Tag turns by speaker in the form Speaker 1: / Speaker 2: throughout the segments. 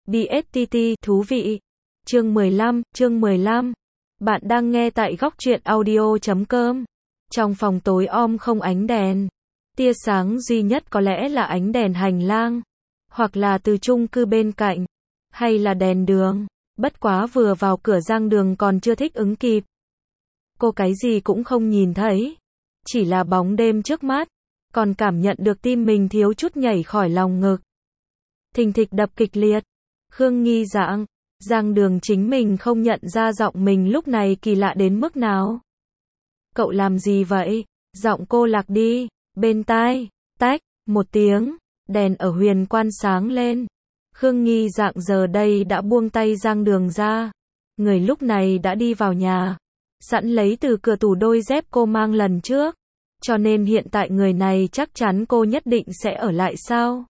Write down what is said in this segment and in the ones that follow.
Speaker 1: DSTT thú vị. Chương 15. Bạn đang nghe tại góc truyện audio.com. Trong phòng tối om không ánh đèn. Tia sáng duy nhất có lẽ là ánh đèn hành lang, hoặc là từ chung cư bên cạnh, hay là đèn đường. Bất quá vừa vào cửa Giang Đường còn chưa thích ứng kịp. Cô cái gì cũng không nhìn thấy, chỉ là bóng đêm trước mắt, còn cảm nhận được tim mình thiếu chút nhảy khỏi lòng ngực. Thình thịch đập kịch liệt. Khương Nghi Dạng, Giang Đường chính mình không nhận ra giọng mình lúc này kỳ lạ đến mức nào. Cậu làm gì vậy? Giọng cô lạc đi, bên tai, tách, một tiếng, đèn ở huyền quan sáng lên. Khương Nghi Dạng giờ đây đã buông tay Giang Đường ra. Người lúc này đã đi vào nhà, sẵn lấy từ cửa tủ đôi dép cô mang lần trước. Cho nên hiện tại người này chắc chắn cô nhất định sẽ ở lại sao?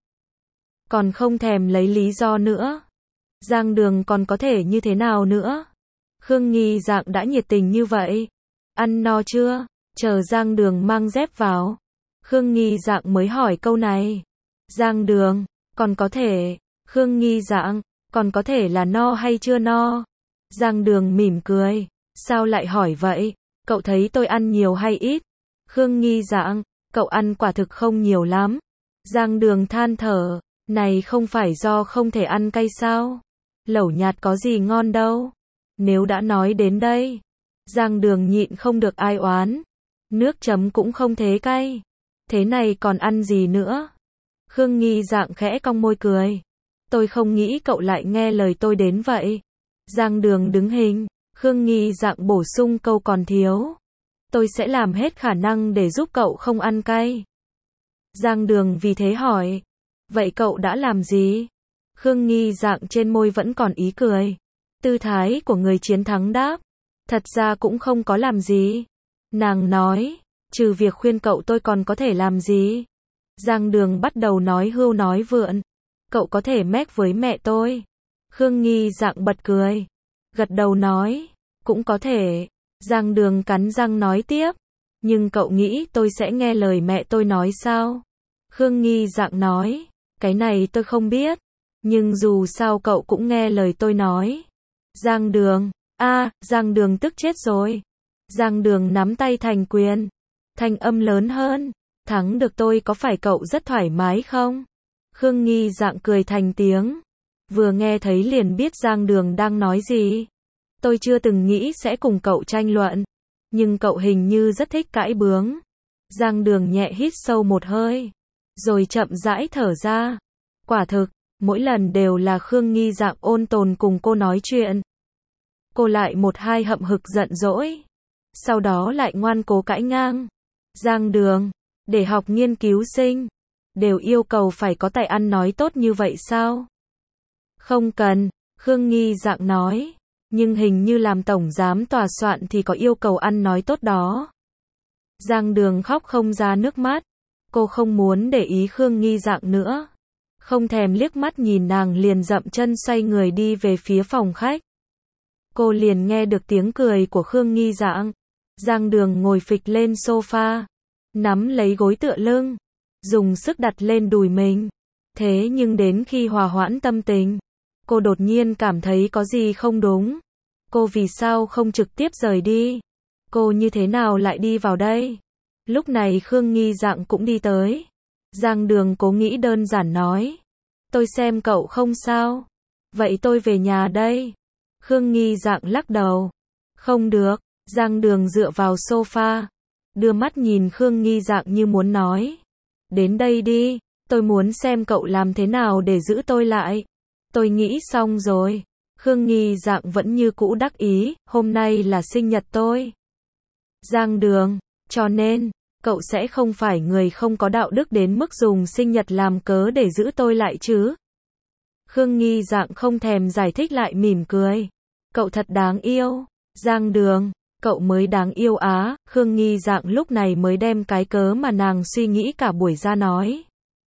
Speaker 1: Còn không thèm lấy lý do nữa. Giang Đường còn có thể như thế nào nữa? Khương Nghi Dạng đã nhiệt tình như vậy. Ăn no chưa? Chờ Giang Đường mang dép vào, Khương Nghi Dạng mới hỏi câu này. Giang Đường, còn có thể. Khương Nghi Dạng, còn có thể là no hay chưa no? Giang Đường mỉm cười. Sao lại hỏi vậy? Cậu thấy tôi ăn nhiều hay ít? Khương Nghi Dạng, cậu ăn quả thực không nhiều lắm. Giang Đường than thở. Này không phải do không thể ăn cay sao? Lẩu nhạt có gì ngon đâu. Nếu đã nói đến đây, Giang Đường nhịn không được ai oán. Nước chấm cũng không thế cay. Thế này còn ăn gì nữa? Khương Nghi Dạng khẽ cong môi cười. Tôi không nghĩ cậu lại nghe lời tôi đến vậy. Giang Đường đứng hình. Khương Nghi Dạng bổ sung câu còn thiếu. Tôi sẽ làm hết khả năng để giúp cậu không ăn cay. Giang Đường vì thế hỏi. Vậy cậu đã làm gì? Khương Nghi Dạng trên môi vẫn còn ý cười. Tư thái của người chiến thắng đáp. Thật ra cũng không có làm gì. Nàng nói, trừ việc khuyên cậu tôi còn có thể làm gì? Giang Đường bắt đầu nói hưu nói vượn. Cậu có thể mách với mẹ tôi. Khương Nghi Dạng bật cười. Gật đầu nói, cũng có thể. Giang Đường cắn răng nói tiếp. Nhưng cậu nghĩ tôi sẽ nghe lời mẹ tôi nói sao? Khương Nghi Dạng nói, cái này tôi không biết. Nhưng dù sao cậu cũng nghe lời tôi nói. Giang Đường, Giang Đường tức chết rồi. Giang Đường nắm tay thành quyền. Thanh âm lớn hơn. Thắng được tôi có phải cậu rất thoải mái không? Khương Nghi Dạng cười thành tiếng. Vừa nghe thấy liền biết Giang Đường đang nói gì. Tôi chưa từng nghĩ sẽ cùng cậu tranh luận. Nhưng cậu hình như rất thích cãi bướng. Giang Đường nhẹ hít sâu một hơi. Rồi chậm rãi thở ra. Quả thực, mỗi lần đều là Khương Nghi Dạng ôn tồn cùng cô nói chuyện. Cô lại một hai hậm hực giận dỗi. Sau đó lại ngoan cố cãi ngang. Giang Đường, để học nghiên cứu sinh, đều yêu cầu phải có tài ăn nói tốt như vậy sao? Không cần, Khương Nghi Dạng nói. Nhưng hình như làm tổng giám tòa soạn thì có yêu cầu ăn nói tốt đó. Giang Đường khóc không ra nước mắt. Cô không muốn để ý Khương Nghi Dạng nữa. Không thèm liếc mắt nhìn nàng liền dậm chân xoay người đi về phía phòng khách. Cô liền nghe được tiếng cười của Khương Nghi Dạng. Giang Đường ngồi phịch lên sofa, nắm lấy gối tựa lưng, dùng sức đặt lên đùi mình. Thế nhưng đến khi hòa hoãn tâm tình, cô đột nhiên cảm thấy có gì không đúng. Cô vì sao không trực tiếp rời đi? Cô như thế nào lại đi vào đây? Lúc này Khương Nghi Dạng cũng đi tới. Giang Đường cố nghĩ đơn giản nói. Tôi xem cậu không sao. Vậy tôi về nhà đây. Khương Nghi Dạng lắc đầu. Không được. Giang Đường dựa vào sofa, đưa mắt nhìn Khương Nghi Dạng như muốn nói. Đến đây đi, tôi muốn xem cậu làm thế nào để giữ tôi lại. Tôi nghĩ xong rồi. Khương Nghi Dạng vẫn như cũ đắc ý, hôm nay là sinh nhật tôi. Giang Đường, cho nên, cậu sẽ không phải người không có đạo đức đến mức dùng sinh nhật làm cớ để giữ tôi lại chứ? Khương Nghi Dạng không thèm giải thích lại mỉm cười. Cậu thật đáng yêu. Giang Đường, cậu mới đáng yêu á. Khương Nghi Dạng lúc này mới đem cái cớ mà nàng suy nghĩ cả buổi ra nói.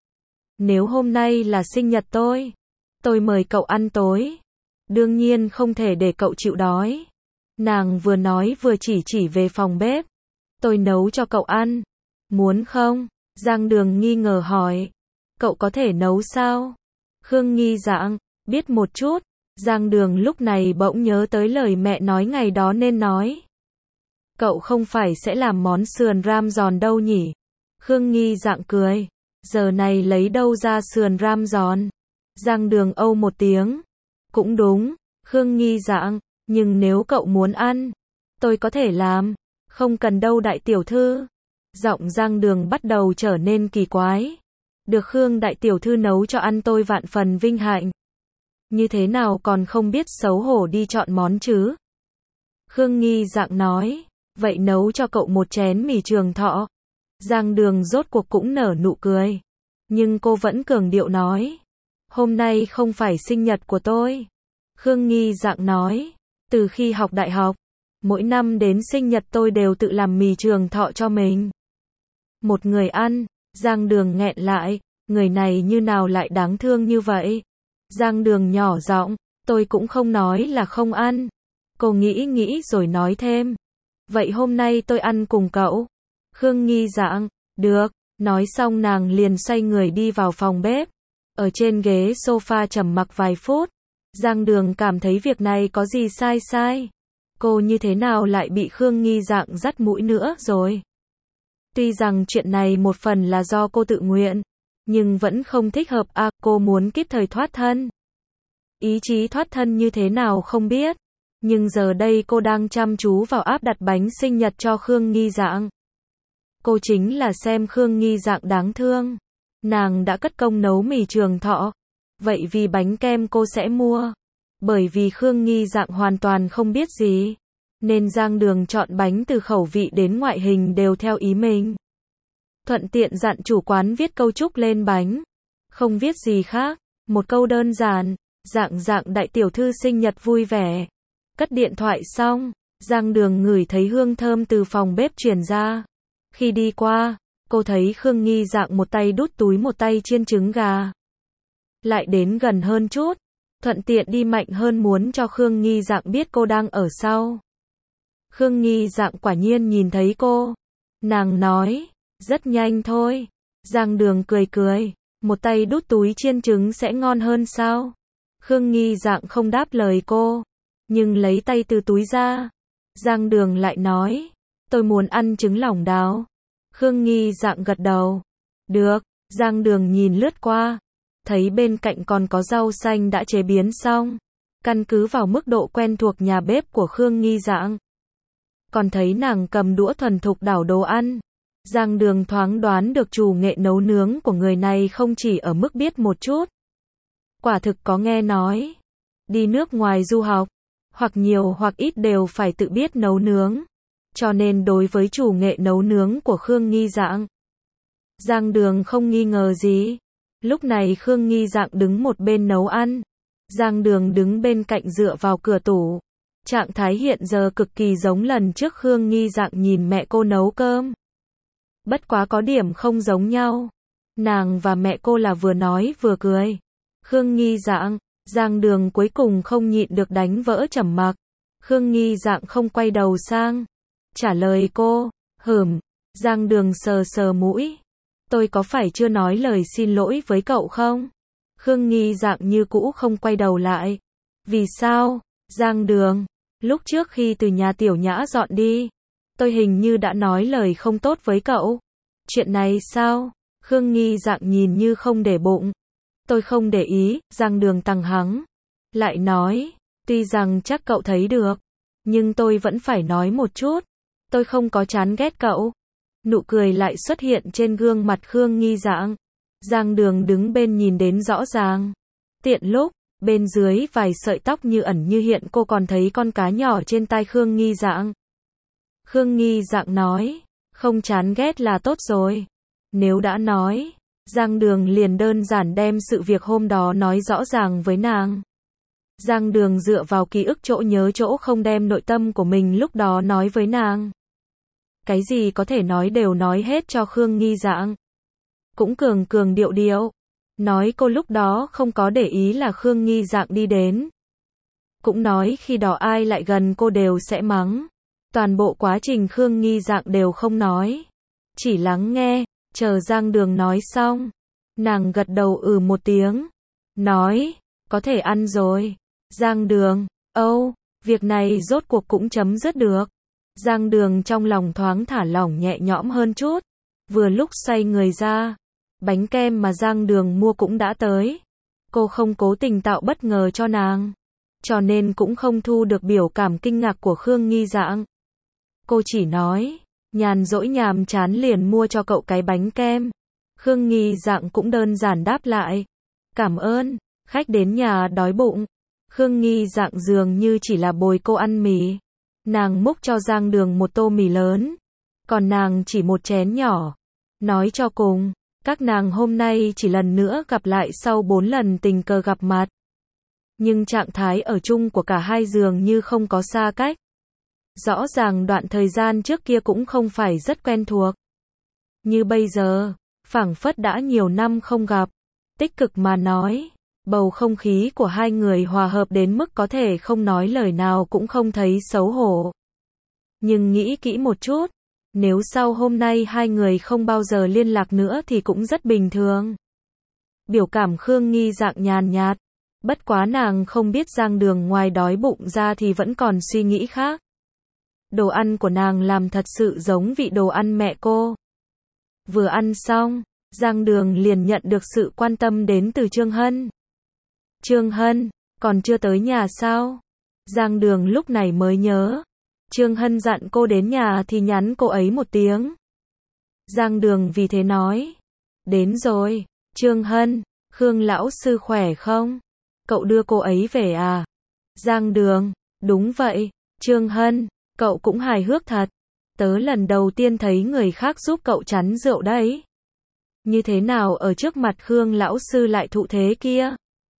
Speaker 1: Nếu hôm nay là sinh nhật tôi mời cậu ăn tối. Đương nhiên không thể để cậu chịu đói. Nàng vừa nói vừa chỉ về phòng bếp. Tôi nấu cho cậu ăn. Muốn không? Giang Đường nghi ngờ hỏi. Cậu có thể nấu sao? Khương Nghi Dạng, Biết một chút. Giang Đường lúc này bỗng nhớ tới lời mẹ nói ngày đó nên nói. Cậu không phải sẽ làm món sườn ram giòn đâu nhỉ? Khương Nghi Dạng cười. Giờ này lấy đâu ra sườn ram giòn? Giang Đường âu một tiếng. Cũng đúng, Khương Nghi Dạng, nhưng nếu cậu muốn ăn, tôi có thể làm. Không cần đâu đại tiểu thư. Giọng Giang Đường bắt đầu trở nên kỳ quái. Được Khương đại tiểu thư nấu cho ăn tôi vạn phần vinh hạnh. Như thế nào còn không biết xấu hổ đi chọn món chứ? Khương Nghi Dạng nói, vậy nấu cho cậu một chén mì Trường Thọ. Giang Đường rốt cuộc cũng nở nụ cười. Nhưng cô vẫn cường điệu nói, hôm nay không phải sinh nhật của tôi. Khương Nghi Dạng nói, từ khi học đại học, mỗi năm đến sinh nhật tôi đều tự làm mì Trường Thọ cho mình. Một người ăn. Giang Đường nghẹn lại, người này như nào lại đáng thương như vậy? Giang Đường nhỏ giọng, tôi cũng không nói là không ăn. Cô nghĩ rồi nói thêm, vậy hôm nay tôi ăn cùng cậu. Khương Nghi Dạng, được. Nói xong nàng liền xoay người đi vào phòng bếp. Ở trên ghế sofa trầm mặc vài phút. Giang Đường cảm thấy việc này có gì sai. Cô như thế nào lại bị Khương Nghi Dạng dắt mũi nữa rồi? Tuy rằng chuyện này một phần là do cô tự nguyện, nhưng vẫn không thích hợp cô muốn kịp thời thoát thân. Ý chí thoát thân như thế nào không biết, nhưng giờ đây cô đang chăm chú vào áp đặt bánh sinh nhật cho Khương Nghi Dạng. Cô chính là xem Khương Nghi Dạng đáng thương. Nàng đã cất công nấu mì Trường Thọ, vậy vì bánh kem cô sẽ mua. Bởi vì Khương Nghi Dạng hoàn toàn không biết gì, nên Giang Đường chọn bánh từ khẩu vị đến ngoại hình đều theo ý mình. Thuận tiện dặn chủ quán viết câu chúc lên bánh. Không viết gì khác, một câu đơn giản, Dạng đại tiểu thư sinh nhật vui vẻ. Cất điện thoại xong, Giang Đường ngửi thấy hương thơm từ phòng bếp truyền ra. Khi đi qua, cô thấy Khương Nghi Dạng một tay đút túi một tay chiên trứng gà. Lại đến gần hơn chút, thuận tiện đi mạnh hơn muốn cho Khương Nghi Dạng biết cô đang ở sau. Khương Nghi Dạng quả nhiên nhìn thấy cô. Nàng nói, rất nhanh thôi. Giang Đường cười, một tay đút túi chiên trứng sẽ ngon hơn sao? Khương Nghi Dạng không đáp lời cô, nhưng lấy tay từ túi ra. Giang Đường lại nói, tôi muốn ăn trứng lòng đào. Khương Nghi Dạng gật đầu. Được. Giang Đường nhìn lướt qua, thấy bên cạnh còn có rau xanh đã chế biến xong. Căn cứ vào mức độ quen thuộc nhà bếp của Khương Nghi Dạng, còn thấy nàng cầm đũa thuần thục đảo đồ ăn. Giang Đường thoáng đoán được chủ nghệ nấu nướng của người này không chỉ ở mức biết một chút. Quả thực có nghe nói, đi nước ngoài du học, hoặc nhiều hoặc ít đều phải tự biết nấu nướng. Cho nên đối với chủ nghệ nấu nướng của Khương Nghi Dạng, Giang Đường không nghi ngờ gì. Lúc này Khương Nghi Dạng đứng một bên nấu ăn. Giang Đường đứng bên cạnh dựa vào cửa tủ. Trạng thái hiện giờ cực kỳ giống lần trước Khương Nghi Dạng nhìn mẹ cô nấu cơm. Bất quá có điểm không giống nhau. Nàng và mẹ cô là vừa nói vừa cười. Khương Nghi Dạng, Giang Đường cuối cùng không nhịn được đánh vỡ trầm mặc. Khương Nghi Dạng không quay đầu sang, trả lời cô, Giang Đường sờ mũi. Tôi có phải chưa nói lời xin lỗi với cậu không? Khương Nghi Dạng như cũ không quay đầu lại. Vì sao? Giang Đường, lúc trước khi từ nhà Tiểu Nhã dọn đi, tôi hình như đã nói lời không tốt với cậu. Chuyện này sao? Khương Nghi Dạng nhìn như không để bụng. Tôi không để ý. Giang Đường tăng hắng, lại nói, tuy rằng chắc cậu thấy được, nhưng tôi vẫn phải nói một chút. Tôi không có chán ghét cậu. Nụ cười lại xuất hiện trên gương mặt Khương Nghi Dạng. Giang Đường đứng bên nhìn đến rõ ràng. Tiện lúc, bên dưới vài sợi tóc như ẩn như hiện cô còn thấy con cá nhỏ trên tai Khương Nghi Dạng. Khương Nghi Dạng nói, không chán ghét là tốt rồi. Nếu đã nói, Giang Đường liền đơn giản đem sự việc hôm đó nói rõ ràng với nàng. Giang Đường dựa vào ký ức chỗ nhớ chỗ không đem nội tâm của mình lúc đó nói với nàng. Cái gì có thể nói đều nói hết cho Khương Nghi Dạng. Cũng cường điệu. Nói cô lúc đó không có để ý là Khương Nghi Dạng đi đến. Cũng nói khi đó ai lại gần cô đều sẽ mắng. Toàn bộ quá trình Khương Nghi Dạng đều không nói. Chỉ lắng nghe, chờ Giang Đường nói xong. Nàng gật đầu một tiếng. Nói, có thể ăn rồi. Giang Đường, việc này rốt cuộc cũng chấm dứt được. Giang Đường trong lòng thoáng thả lỏng nhẹ nhõm hơn chút. Vừa lúc xoay người ra, bánh kem mà Giang Đường mua cũng đã tới. Cô không cố tình tạo bất ngờ cho nàng, cho nên cũng không thu được biểu cảm kinh ngạc của Khương Nghi Dạng. Cô chỉ nói, nhàn rỗi nhàm chán liền mua cho cậu cái bánh kem. Khương Nghi Dạng cũng đơn giản đáp lại, cảm ơn, khách đến nhà đói bụng. Khương Nghi Dạng dường như chỉ là bồi cô ăn mì. Nàng múc cho Giang Đường một tô mì lớn, còn nàng chỉ một chén nhỏ. Nói cho cùng, các nàng hôm nay chỉ lần nữa gặp lại sau 4 lần tình cờ gặp mặt. Nhưng trạng thái ở chung của cả hai dường như không có xa cách. Rõ ràng đoạn thời gian trước kia cũng không phải rất quen thuộc. Như bây giờ, phảng phất đã nhiều năm không gặp. Tích cực mà nói, bầu không khí của hai người hòa hợp đến mức có thể không nói lời nào cũng không thấy xấu hổ. Nhưng nghĩ kỹ một chút, nếu sau hôm nay hai người không bao giờ liên lạc nữa thì cũng rất bình thường. Biểu cảm Khương Nghi Dạng nhàn nhạt, bất quá nàng không biết Giang Đường ngoài đói bụng ra thì vẫn còn suy nghĩ khác. Đồ ăn của nàng làm thật sự giống vị đồ ăn mẹ cô. Vừa ăn xong, Giang Đường liền nhận được sự quan tâm đến từ Trương Hân. Trương Hân, còn chưa tới nhà sao? Giang Đường lúc này mới nhớ. Trương Hân dặn cô đến nhà thì nhắn cô ấy một tiếng. Giang Đường vì thế nói. Đến rồi, Trương Hân, Khương lão sư khỏe không? Cậu đưa cô ấy về à? Giang Đường, đúng vậy, Trương Hân, cậu cũng hài hước thật. Tớ lần đầu tiên thấy người khác giúp cậu chắn rượu đấy. Như thế nào ở trước mặt Khương lão sư lại thụ thế kia?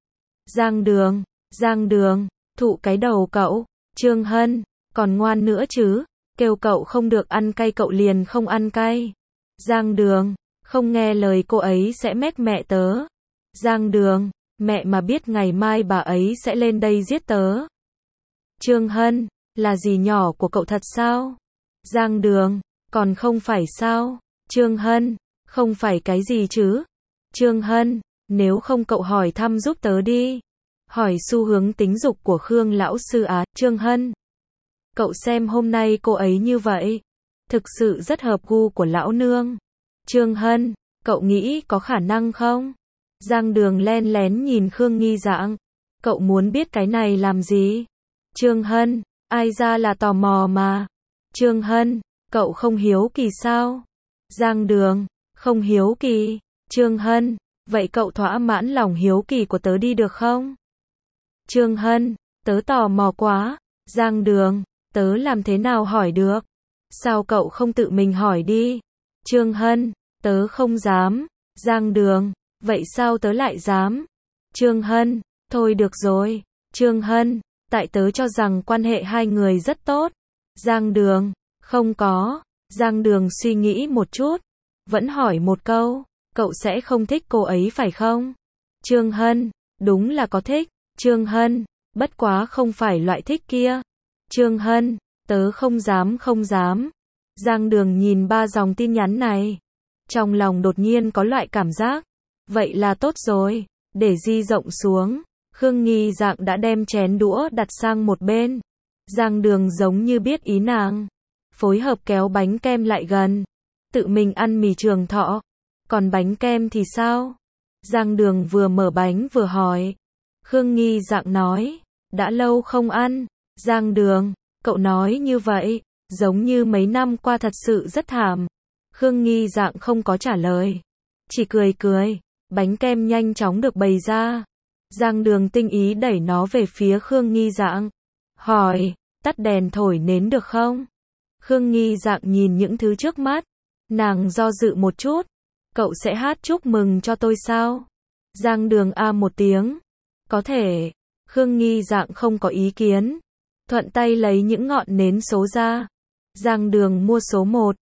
Speaker 1: Giang Đường, thụ cái đầu cậu. Trương Hân, còn ngoan nữa chứ, kêu cậu không được ăn cay cậu liền không ăn cay. Giang Đường, không nghe lời cô ấy sẽ mách mẹ tớ. Giang Đường, mẹ mà biết ngày mai bà ấy sẽ lên đây giết tớ. Trương Hân, là dì nhỏ của cậu thật sao? Giang Đường, còn không phải sao? Trương Hân, không phải cái gì chứ? Trương Hân, nếu không cậu hỏi thăm giúp tớ đi. Hỏi xu hướng tính dục của Khương lão sư á. Trương Hân, cậu xem hôm nay cô ấy như vậy, thực sự rất hợp gu của lão nương. Trương Hân, cậu nghĩ có khả năng không? Giang Đường len lén nhìn Khương Nghi Dạng. Cậu muốn biết cái này làm gì? Trương Hân, ai ra là tò mò mà. Trương Hân, cậu không hiếu kỳ sao? Giang Đường, không hiếu kỳ. Trương Hân, vậy cậu thỏa mãn lòng hiếu kỳ của tớ đi được không? Trương Hân, tớ tò mò quá. Giang Đường, tớ làm thế nào hỏi được? Sao cậu không tự mình hỏi đi? Trương Hân, tớ không dám. Giang Đường, vậy sao tớ lại dám? Trương Hân, thôi được rồi. Trương Hân, tại tớ cho rằng quan hệ hai người rất tốt. Giang Đường, không có. Giang Đường suy nghĩ một chút, vẫn hỏi một câu, cậu sẽ không thích cô ấy phải không? Trương Hân, đúng là có thích. Trương Hân, bất quá không phải loại thích kia. Trương Hân, tớ không dám. Giang Đường nhìn 3 dòng tin nhắn này, trong lòng đột nhiên có loại cảm giác, vậy là tốt rồi, để di rộng xuống. Khương Nghi Dạng đã đem chén đũa đặt sang một bên. Giang Đường giống như biết ý nàng, phối hợp kéo bánh kem lại gần, tự mình ăn mì Trường Thọ. Còn bánh kem thì sao? Giang Đường vừa mở bánh vừa hỏi. Khương Nghi Dạng nói, đã lâu không ăn. Giang Đường, cậu nói như vậy, giống như mấy năm qua thật sự rất thảm. Khương Nghi Dạng không có trả lời, chỉ cười. Bánh kem nhanh chóng được bày ra. Giang Đường tinh ý đẩy nó về phía Khương Nghi Dạng, hỏi, tắt đèn thổi nến được không? Khương Nghi Dạng nhìn những thứ trước mắt, nàng do dự một chút, cậu sẽ hát chúc mừng cho tôi sao? Giang Đường a một tiếng, có thể. Khương Nghi Dạng không có ý kiến, thuận tay lấy những ngọn nến số ra. Giang Đường mua số 1,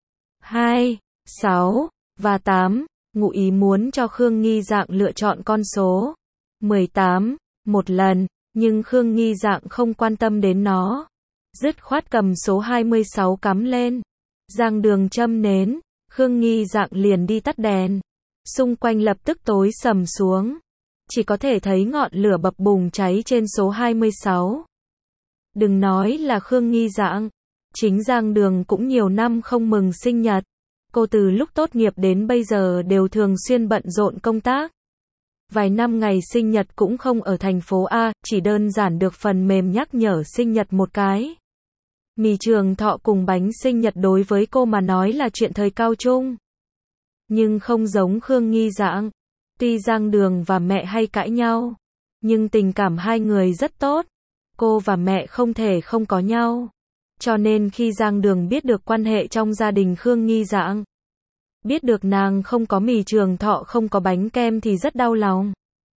Speaker 1: 2, 6 và 8, ngụ ý muốn cho Khương Nghi Dạng lựa chọn con số 18 một lần, nhưng Khương Nghi Dạng không quan tâm đến nó, dứt khoát cầm số 26 cắm lên. Giang Đường châm nến, Khương Nghi Dạng liền đi tắt đèn. Xung quanh lập tức tối sầm xuống. chỉ có thể thấy ngọn lửa bập bùng cháy trên số 26. Đừng nói là Khương Nghi Dạng, chính Giang Đường cũng nhiều năm không mừng sinh nhật. Cô từ lúc tốt nghiệp đến bây giờ đều thường xuyên bận rộn công tác. Vài năm ngày sinh nhật cũng không ở thành phố A, chỉ đơn giản được phần mềm nhắc nhở sinh nhật một cái. Mì Trường Thọ cùng bánh sinh nhật đối với cô mà nói là chuyện thời cao trung. Nhưng không giống Khương Nghi Dạng. Tuy Giang Đường và mẹ hay cãi nhau, nhưng tình cảm hai người rất tốt. Cô và mẹ không thể không có nhau. Cho nên khi Giang Đường biết được quan hệ trong gia đình Khương Nghi Dạng, biết được nàng không có Mì Trường Thọ không có bánh kem thì rất đau lòng.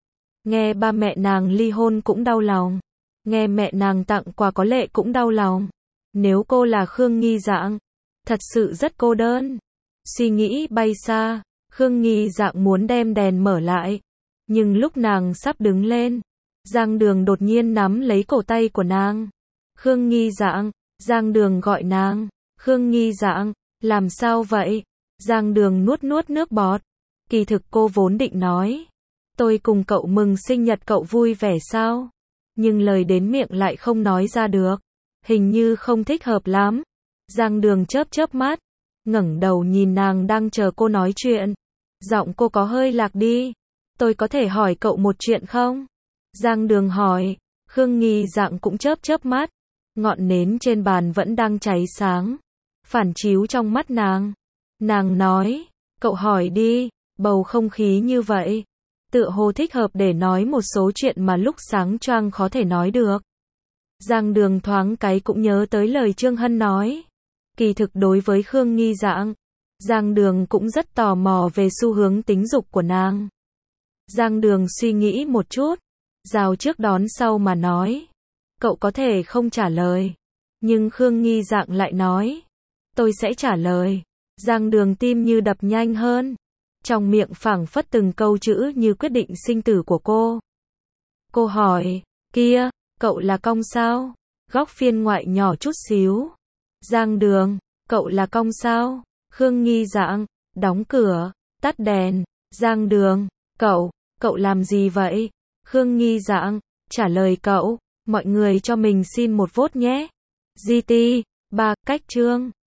Speaker 1: Nghe ba mẹ nàng ly hôn cũng đau lòng. Nghe mẹ nàng tặng quà có lệ cũng đau lòng. Nếu cô là Khương Nghi Dạng, thật sự rất cô đơn. Suy nghĩ bay xa, Khương Nghi Dạng muốn đem đèn mở lại. Nhưng lúc nàng sắp đứng lên, Giang Đường đột nhiên nắm lấy cổ tay của nàng. Khương Nghi Dạng, Giang Đường gọi nàng. Khương Nghi Dạng, làm sao vậy? Giang Đường nuốt nuốt nước bọt. Kỳ thực cô vốn định nói, tôi cùng cậu mừng sinh nhật cậu vui vẻ sao? Nhưng lời đến miệng lại không nói ra được. Hình như không thích hợp lắm. Giang Đường chớp chớp mắt, ngẩng đầu nhìn nàng đang chờ cô nói chuyện. Giọng cô có hơi lạc đi. Tôi có thể hỏi cậu một chuyện không? Giang Đường hỏi. Khương Nghi Dạng cũng chớp chớp mắt. Ngọn nến trên bàn vẫn đang cháy sáng, phản chiếu trong mắt nàng. Nàng nói, cậu hỏi đi. Bầu không khí như vậy, tựa hồ thích hợp để nói một số chuyện mà lúc sáng choang khó thể nói được. Giang Đường thoáng cái cũng nhớ tới lời Trương Hân nói. Kỳ thực đối với Khương Nghi Dạng, Giang Đường cũng rất tò mò về xu hướng tính dục của nàng. Giang Đường suy nghĩ một chút, rào trước đón sau mà nói. Cậu có thể không trả lời. Nhưng Khương Nghi Dạng lại nói, tôi sẽ trả lời. Giang Đường tim như đập nhanh hơn. Trong miệng phảng phất từng câu chữ như quyết định sinh tử của cô. Cô hỏi, kia, cậu là cong sao? Góc phiên ngoại nhỏ chút xíu. Giang Đường, cậu là cong sao? Khương Nghi Dạng, đóng cửa, tắt đèn. Giang Đường, cậu làm gì vậy? Khương Nghi Dạng, trả lời cậu, mọi người cho mình xin một vote nhé. GT, 3, cách chương.